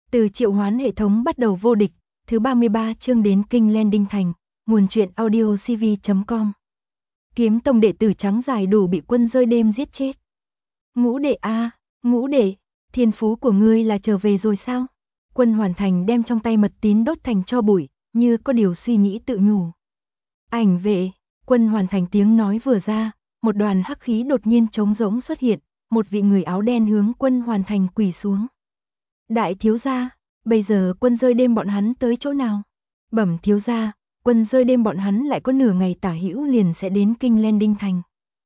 Từ triệu hoán hệ thống bắt đầu vô địch, thứ 33 chương đến Kinh Landing Thành, nguồn truyện audio cv.com. Kiếm tông đệ tử trắng dài đủ bị quân rơi đêm giết chết. Ngũ đệ a, Ngũ đệ, thiên phú của ngươi là trở về rồi sao? Quân Hoàn Thành đem trong tay mật tín đốt thành tro bụi, như có điều suy nghĩ tự nhủ. Ảnh vệ, Quân Hoàn Thành tiếng nói vừa ra, một đoàn hắc khí đột nhiên trống rỗng xuất hiện, một vị người áo đen hướng Quân Hoàn Thành quỳ xuống. Đại thiếu gia, bây giờ quân rơi đêm bọn hắn tới chỗ nào? Bẩm thiếu gia, quân rơi đêm bọn hắn lại có nửa ngày tả hữu liền sẽ đến Kinh Landing Thành.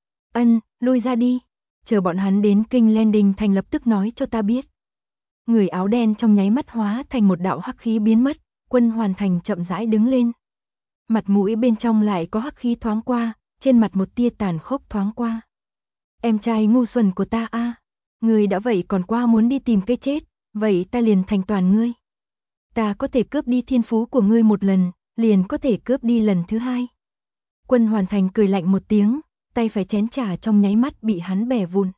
Lui ra đi, chờ bọn hắn đến Kinh Landing Thành lập tức nói cho ta biết. Người áo đen trong nháy mắt hóa thành một đạo hắc khí biến mất, Quân Hoàn Thành chậm rãi đứng lên. Mặt mũi bên trong lại có hắc khí thoáng qua, trên mặt một tia tàn khốc thoáng qua. Em trai ngu xuẩn của ta a, ngươi đã vậy còn qua muốn đi tìm cái chết, vậy ta liền thành toàn ngươi. Ta có thể cướp đi thiên phú của ngươi một lần, liền có thể cướp đi lần thứ hai. Quân Hoàn Thành cười lạnh một tiếng, tay phải chén trà trong nháy mắt bị hắn bẻ vụn.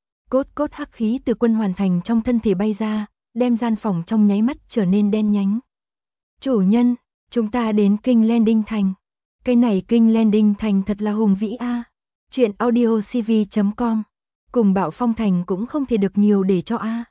Cốt hắc khí từ Quân Hoàn Thành trong thân thể bay ra, đem gian phòng trong nháy mắt trở nên đen nhánh. Chủ nhân, chúng ta đến Kinh Landing Thành. Cái này Kinh Landing Thành thật là hùng vĩ a. Chuyện audio cv.com. Cùng Bạo Phong Thành cũng không thể được nhiều để cho a.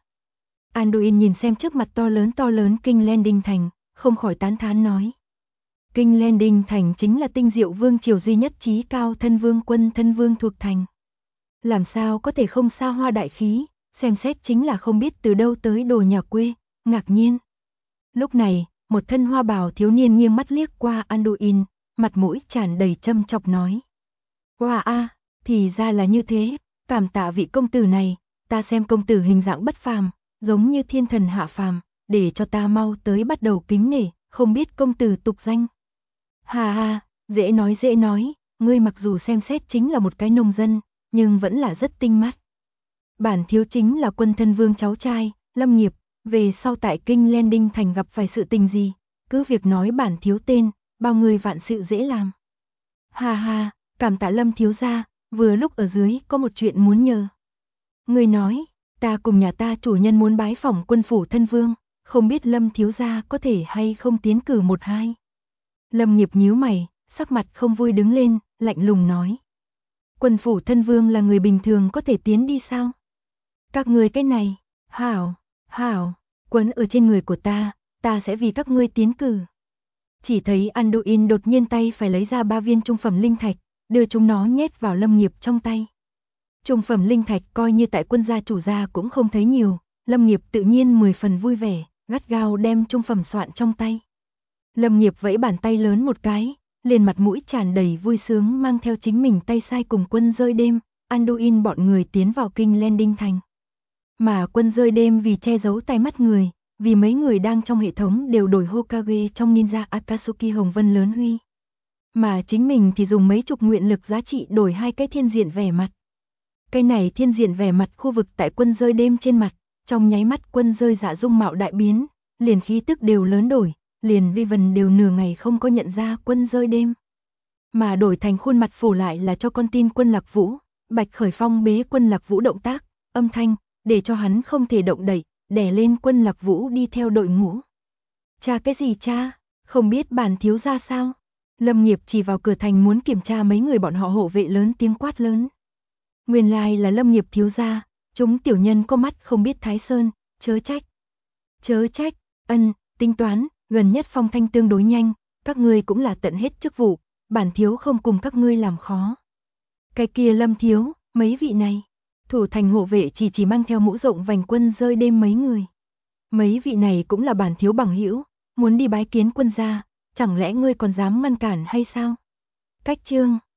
Anduin nhìn xem trước mặt to lớn Kinh Landing Thành, không khỏi tán thán nói. Kinh Landing Thành chính là tinh diệu vương triều duy nhất chí cao thân vương quân thân vương thuộc thành. Làm sao có thể không xa hoa đại khí, xem xét chính là không biết từ đâu tới đồ nhà quê, ngạc nhiên. Lúc này, một thân hoa bào thiếu niên nghiêng mắt liếc qua Anduin, mặt mũi tràn đầy châm chọc nói. Wow a, thì ra là như thế, cảm tạ vị công tử này, ta xem công tử hình dạng bất phàm, giống như thiên thần hạ phàm, để cho ta mau tới bắt đầu kính nể, không biết công tử tục danh. Hà ha, dễ nói, ngươi mặc dù xem xét chính là một cái nông dân, nhưng vẫn là rất tinh mắt. Bản thiếu chính là quân thân vương cháu trai, Lâm Nghiệp, về sau tại Kinh Landing Thành gặp phải sự tình gì, cứ việc nói bản thiếu tên, bao người vạn sự dễ làm. Hà ha, cảm tạ Lâm thiếu gia, vừa lúc ở dưới có một chuyện muốn nhờ. Người nói, ta cùng nhà ta chủ nhân muốn bái phỏng quân phủ thân vương, không biết Lâm thiếu gia có thể hay không tiến cử một hai. Lâm Nghiệp nhíu mày, sắc mặt không vui đứng lên, lạnh lùng nói. Quân phủ thân vương là người bình thường có thể tiến đi sao? Các ngươi cái này, hảo, quấn ở trên người của ta sẽ vì các ngươi tiến cử. Chỉ thấy Anduin đột nhiên tay phải lấy ra 3 viên trung phẩm linh thạch, đưa chúng nó nhét vào Lâm Nghiệp trong tay. Trung phẩm linh thạch coi như tại quân gia chủ gia cũng không thấy nhiều, Lâm Nghiệp tự nhiên 10 phần vui vẻ, gắt gao đem trung phẩm soạn trong tay. Lâm Nghiệp vẫy bàn tay lớn một cái, liền mặt mũi tràn đầy vui sướng mang theo chính mình tay sai cùng quân rơi đêm, Anduin bọn người tiến vào Kinh Landing Thành. Mà quân rơi đêm vì che giấu tai mắt người, vì mấy người đang trong hệ thống đều đổi Hokage trong ninja Akatsuki Hồng Vân lớn huy. Mà chính mình thì dùng mấy chục nguyện lực giá trị đổi 2 cái thiên diện vẻ mặt. Cái này thiên diện vẻ mặt khu vực tại quân rơi đêm trên mặt, trong nháy mắt quân rơi dạ dung mạo đại biến, liền khí tức đều lớn đổi, liền Riven đều nửa ngày không có nhận ra quân rơi đêm. Mà đổi thành khuôn mặt phủ lại là cho con tin quân Lạc Vũ, Bạch Khởi Phong bế quân Lạc Vũ động tác, âm thanh, để cho hắn không thể động đậy, đè lên quân Lạc Vũ đi theo đội ngũ. Cha cái gì cha, không biết bản thiếu gia sao? Lâm Nghiệp chỉ vào cửa thành muốn kiểm tra mấy người bọn họ hộ vệ lớn tiếng quát lớn. Nguyên lai là Lâm Nghiệp thiếu gia, chúng tiểu nhân có mắt không biết Thái Sơn, chớ trách, tính toán, gần nhất phong thanh tương đối nhanh, các ngươi cũng là tận hết chức vụ, bản thiếu không cùng các ngươi làm khó. Cái kia Lâm thiếu, mấy vị này, thủ thành hộ vệ chỉ mang theo mũ rộng vành quân rơi đêm mấy người. Mấy vị này cũng là bản thiếu bằng hữu, muốn đi bái kiến quân gia, chẳng lẽ ngươi còn dám ngăn cản hay sao? Cách chương